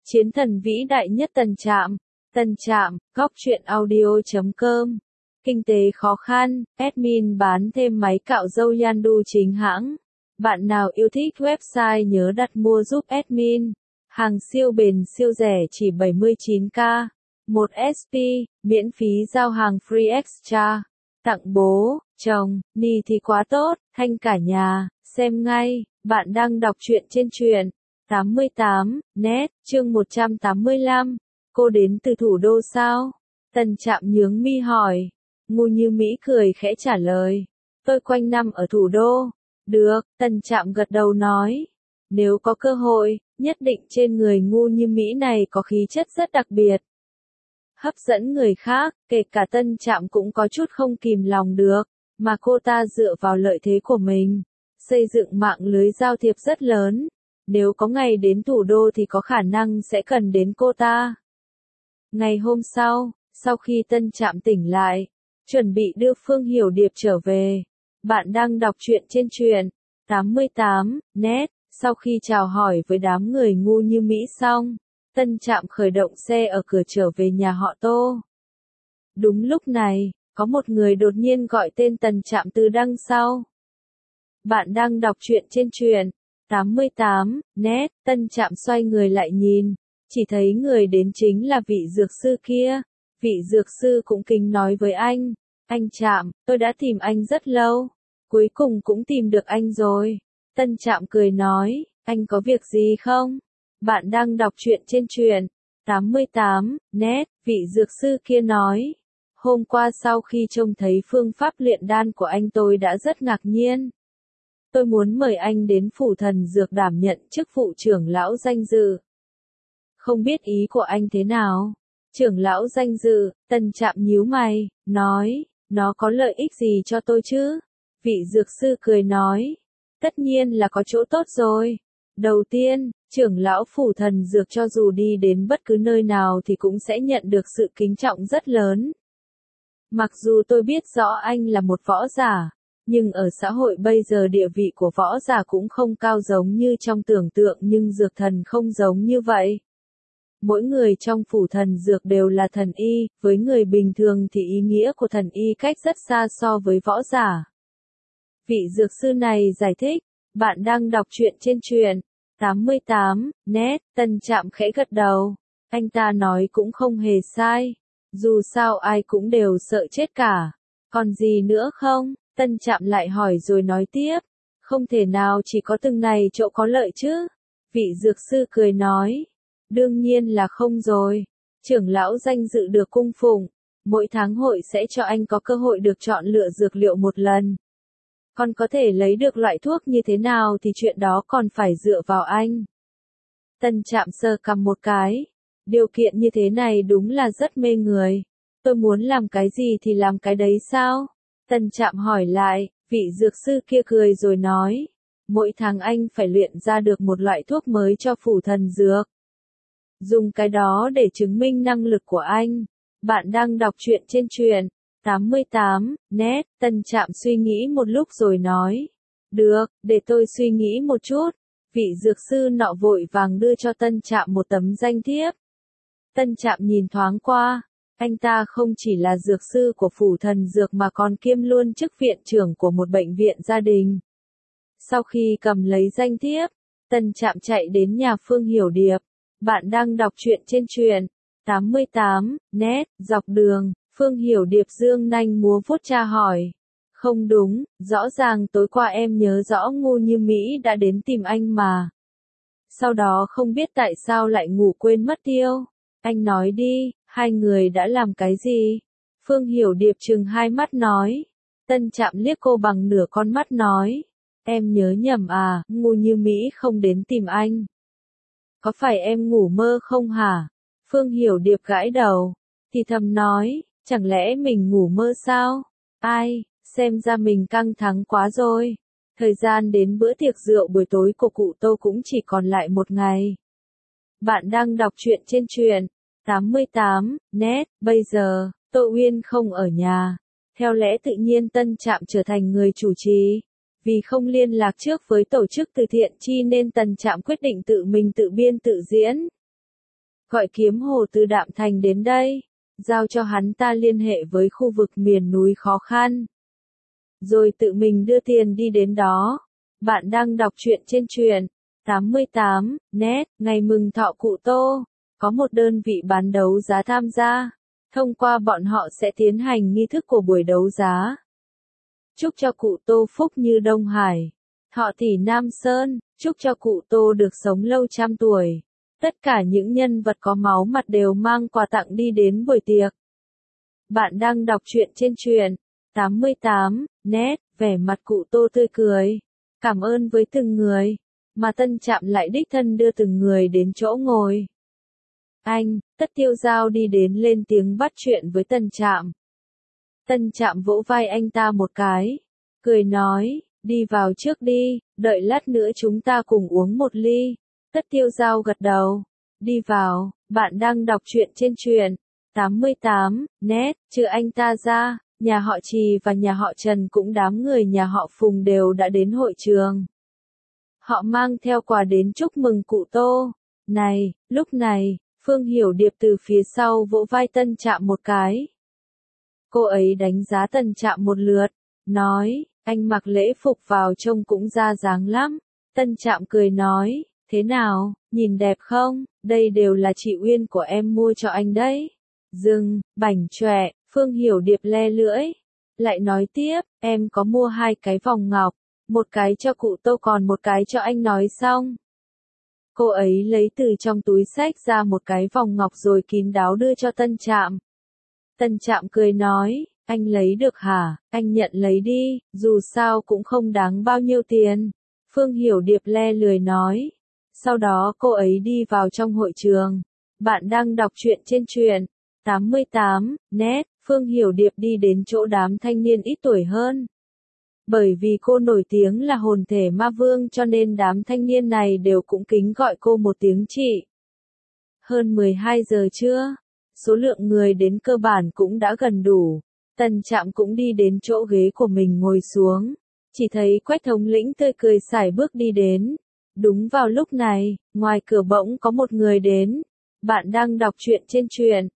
Chiến thần vĩ đại nhất Tân Trạm. Tân Trạm, góc truyện audio.com. Kinh tế khó khăn, admin bán thêm máy cạo râu Yandu chính hãng. Bạn nào yêu thích website nhớ đặt mua giúp admin. Hàng siêu bền siêu rẻ chỉ 79k. 1 SP, miễn phí giao hàng free extra. Tặng bố, chồng, ni thì quá tốt, thanh cả nhà, xem ngay, bạn đang đọc truyện trên truyện 88, net, chương 185. Cô đến từ thủ đô sao? Tân Trạm nhướng mi hỏi. Ngu Như Mỹ cười khẽ trả lời. Tôi quanh năm ở thủ đô. Được, Tân Trạm gật đầu nói. Nếu có cơ hội, nhất định trên người Ngu Như Mỹ này có khí chất rất đặc biệt. Hấp dẫn người khác, kể cả Tân Trạm cũng có chút không kìm lòng được, mà cô ta dựa vào lợi thế của mình, xây dựng mạng lưới giao thiệp rất lớn. Nếu có ngày đến thủ đô thì có khả năng sẽ cần đến cô ta. Ngày hôm sau khi Tân Trạm tỉnh lại, chuẩn bị đưa Phương Hiểu Điệp trở về, bạn đang đọc truyện trên truyện 88, net, sau khi chào hỏi với đám người Ngu Như Mỹ xong, Tân Trạm khởi động xe ở cửa trở về nhà họ Tô. Đúng lúc này, có một người đột nhiên gọi tên Tân Trạm từ đằng sau. Bạn đang đọc truyện trên truyện 88, net, Tân Trạm xoay người lại nhìn, chỉ thấy người đến chính là vị dược sư kia. Vị dược sư cũng kính nói với anh Trạm, tôi đã tìm anh rất lâu, cuối cùng cũng tìm được anh rồi. Tân Trạm cười nói, anh có việc gì không? Bạn đang đọc truyện trên truyện 88, net, vị dược sư kia nói. Hôm qua sau khi trông thấy phương pháp luyện đan của anh tôi đã rất ngạc nhiên. Tôi muốn mời anh đến phủ thần dược đảm nhận chức vụ trưởng lão danh dự. Không biết ý của anh thế nào? Trưởng lão danh dự, Tân Trạm nhíu mày, nói, nó có lợi ích gì cho tôi chứ? Vị dược sư cười nói, tất nhiên là có chỗ tốt rồi. Đầu tiên, trưởng lão phủ thần dược cho dù đi đến bất cứ nơi nào thì cũng sẽ nhận được sự kính trọng rất lớn. Mặc dù tôi biết rõ anh là một võ giả, nhưng ở xã hội bây giờ địa vị của võ giả cũng không cao giống như trong tưởng tượng, nhưng dược thần không giống như vậy. Mỗi người trong phủ thần dược đều là thần y, với người bình thường thì ý nghĩa của thần y cách rất xa so với võ giả. Vị dược sư này giải thích, bạn đang đọc truyện trên truyện 88, net, Tân Trạm khẽ gật đầu. Anh ta nói cũng không hề sai. Dù sao ai cũng đều sợ chết cả. Còn gì nữa không? Tân Trạm lại hỏi rồi nói tiếp. Không thể nào chỉ có từng này chỗ có lợi chứ? Vị dược sư cười nói. Đương nhiên là không rồi. Trưởng lão danh dự được cung phụng. Mỗi tháng hội sẽ cho anh có cơ hội được chọn lựa dược liệu một lần. Còn có thể lấy được loại thuốc như thế nào thì chuyện đó còn phải dựa vào anh. Tân Trạm sờ cằm một cái. Điều kiện như thế này đúng là rất mê người. Tôi muốn làm cái gì thì làm cái đấy sao? Tân Trạm hỏi lại, vị dược sư kia cười rồi nói. Mỗi tháng anh phải luyện ra được một loại thuốc mới cho phủ thần dược. Dùng cái đó để chứng minh năng lực của anh. Bạn đang đọc truyện trên truyện 88, net, Tân Trạm suy nghĩ một lúc rồi nói. Được, để tôi suy nghĩ một chút. Vị dược sư nọ vội vàng đưa cho Tân Trạm một tấm danh thiếp. Tân Trạm nhìn thoáng qua. Anh ta không chỉ là dược sư của phủ thần dược mà còn kiêm luôn chức viện trưởng của một bệnh viện gia đình. Sau khi cầm lấy danh thiếp, Tân Trạm chạy đến nhà Phương Hiểu Điệp. Bạn đang đọc truyện trên truyện 88, net, dọc đường, Phương Hiểu Điệp dương nanh múa vuốt tra hỏi. Không đúng, rõ ràng tối qua em nhớ rõ Ngu Như Mỹ đã đến tìm anh mà. Sau đó không biết tại sao lại ngủ quên mất tiêu. Anh nói đi, hai người đã làm cái gì? Phương Hiểu Điệp trừng hai mắt nói. Tân Trạm liếc cô bằng nửa con mắt nói. Em nhớ nhầm à, Ngu Như Mỹ không đến tìm anh. Có phải em ngủ mơ không hả? Phương Hiểu Điệp gãi đầu, thì thầm nói, chẳng lẽ mình ngủ mơ sao? Ai, xem ra mình căng thẳng quá rồi. Thời gian đến bữa tiệc rượu buổi tối của cụ Tô cũng chỉ còn lại một ngày. Bạn đang đọc truyện trên truyện 88, net, bây giờ, Tô Uyên không ở nhà. Theo lẽ tự nhiên Tân Trạm trở thành người chủ trì. Vì không liên lạc trước với tổ chức từ thiện chi nên Tân Trạm quyết định tự mình tự biên tự diễn. gọi kiếm hồ từ Đạm Thành đến đây, giao cho hắn ta liên hệ với khu vực miền núi khó khăn. Rồi tự mình đưa tiền đi đến đó. Bạn đang đọc truyện trên truyện 88 net, ngày mừng thọ cụ Tô. Có một đơn vị bán đấu giá tham gia. Thông qua bọn họ sẽ tiến hành nghi thức của buổi đấu giá. Chúc cho cụ Tô phúc như Đông Hải, thọ tỷ Nam Sơn, chúc cho cụ Tô được sống lâu trăm tuổi. Tất cả những nhân vật có máu mặt đều mang quà tặng đi đến buổi tiệc. Bạn đang đọc truyện trên truyện 88 net, vẻ mặt cụ Tô tươi cười, cảm ơn với từng người, mà Tân Trạm lại đích thân đưa từng người đến chỗ ngồi. Anh, Tất Tiêu Giao đi đến lên tiếng bắt chuyện với Tân Trạm. Tân Trạm vỗ vai anh ta một cái, cười nói, đi vào trước đi, đợi lát nữa chúng ta cùng uống một ly. Tất Tiêu Giao gật đầu, đi vào. Bạn đang đọc truyện trên truyện 88 net, trừ anh ta ra, nhà họ Trì và nhà họ Trần cũng đám người nhà họ Phùng đều đã đến hội trường. Họ mang theo quà đến chúc mừng cụ Tô. Này, lúc này, Phương Hiểu Điệp từ phía sau vỗ vai Tân Trạm một cái. Cô ấy đánh giá Tân Trạm một lượt, nói, anh mặc lễ phục vào trông cũng ra dáng lắm. Tân Trạm cười nói, thế nào, nhìn đẹp không, đây đều là chị Uyên của em mua cho anh đấy. Dừng, bảnh chọe, Phương Hiểu Điệp le lưỡi. Lại nói tiếp, em có mua 2 cái vòng ngọc, một cái cho cụ Tô còn một cái cho anh. Nói xong, cô ấy lấy từ trong túi xách ra một cái vòng ngọc rồi kín đáo đưa cho Tân Trạm. Tân Trạm cười nói, anh lấy được hả, anh nhận lấy đi, dù sao cũng không đáng bao nhiêu tiền. Phương Hiểu Điệp le lười nói. Sau đó cô ấy đi vào trong hội trường. Bạn đang đọc truyện trên truyện 88 net, Phương Hiểu Điệp đi đến chỗ đám thanh niên ít tuổi hơn. Bởi vì cô nổi tiếng là hồn thể ma vương cho nên đám thanh niên này đều cũng kính gọi cô một tiếng chị. Hơn 12 giờ trưa, số lượng người đến cơ bản cũng đã gần đủ. Tân Trạm cũng đi đến chỗ ghế của mình ngồi xuống. Chỉ thấy Quách thống lĩnh tươi cười sải bước đi đến. Đúng vào lúc này, ngoài cửa bỗng có một người đến. Bạn đang đọc truyện trên truyện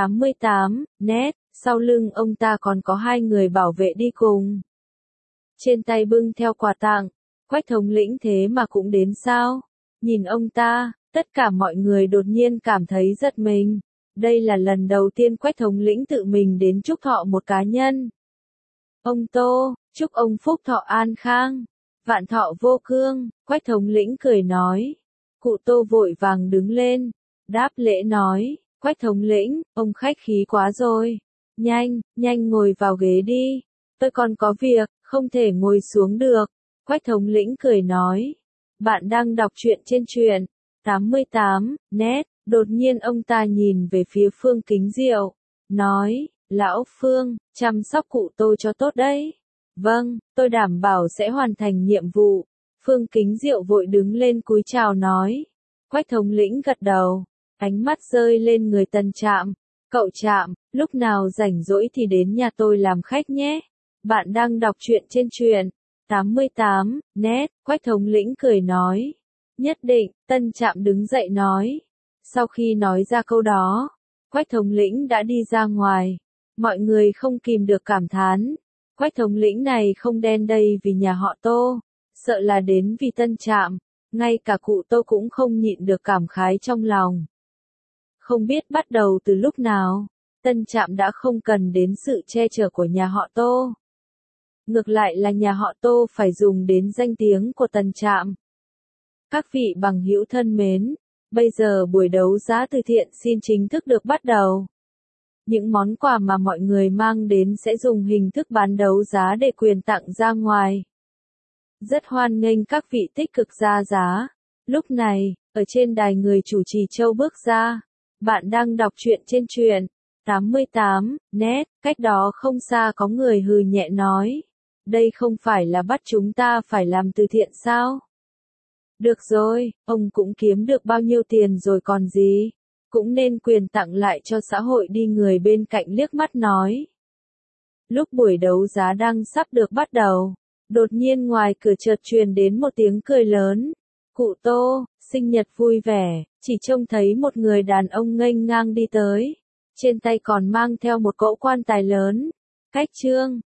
88 net, sau lưng ông ta còn có 2 người bảo vệ đi cùng. Trên tay bưng theo quà tặng, Quách thống lĩnh thế mà cũng đến sao? Nhìn ông ta, tất cả mọi người đột nhiên cảm thấy giật mình. Đây là lần đầu tiên Quách thống lĩnh tự mình đến chúc thọ một cá nhân. Ông Tô, chúc ông phúc thọ an khang, vạn thọ vô cương, Quách thống lĩnh cười nói. Cụ Tô vội vàng đứng lên, đáp lễ nói, Quách thống lĩnh, ông khách khí quá rồi. Nhanh ngồi vào ghế đi, tôi còn có việc, không thể ngồi xuống được. Quách thống lĩnh cười nói. Bạn đang đọc truyện trên truyện 88 net, đột nhiên ông ta nhìn về phía Phương Kính Diệu, nói, lão Phương, chăm sóc cụ Tô cho tốt đấy. Vâng, tôi đảm bảo sẽ hoàn thành nhiệm vụ. Phương Kính Diệu vội đứng lên cúi chào nói. Quách thống lĩnh gật đầu, ánh mắt rơi lên người Tân Trạm. Cậu Trạm, lúc nào rảnh rỗi thì đến nhà tôi làm khách nhé. Bạn đang đọc truyện trên truyện 88 net, Quách thống lĩnh cười nói. Nhất định, Tân Trạm đứng dậy nói. Sau khi nói ra câu đó, Quách thống lĩnh đã đi ra ngoài. Mọi người không kìm được cảm thán. Quách thống lĩnh này không đen đây vì nhà họ Tô, sợ là đến vì Tân Trạm. Ngay cả cụ Tô cũng không nhịn được cảm khái trong lòng. Không biết bắt đầu từ lúc nào, Tân Trạm đã không cần đến sự che chở của nhà họ Tô. Ngược lại là nhà họ Tô phải dùng đến danh tiếng của Tân Trạm. Các vị bằng hữu thân mến, bây giờ buổi đấu giá từ thiện xin chính thức được bắt đầu. Những món quà mà mọi người mang đến sẽ dùng hình thức bán đấu giá để quyền tặng ra ngoài. Rất hoan nghênh các vị tích cực ra giá. Lúc này, ở trên đài người chủ trì Châu bước ra. Bạn đang đọc truyện trên truyện 88 net, cách đó không xa có người hừ nhẹ nói. Đây không phải là bắt chúng ta phải làm từ thiện sao? Được rồi, ông cũng kiếm được bao nhiêu tiền rồi còn gì? Cũng nên quyền tặng lại cho xã hội đi. Người bên cạnh liếc mắt nói. Lúc buổi đấu giá đang sắp được bắt đầu, đột nhiên ngoài cửa chợt truyền đến một tiếng cười lớn. Cụ Tô, sinh nhật vui vẻ, chỉ trông thấy một người đàn ông nghênh ngang đi tới. Trên tay còn mang theo một cỗ quan tài lớn. Cách chương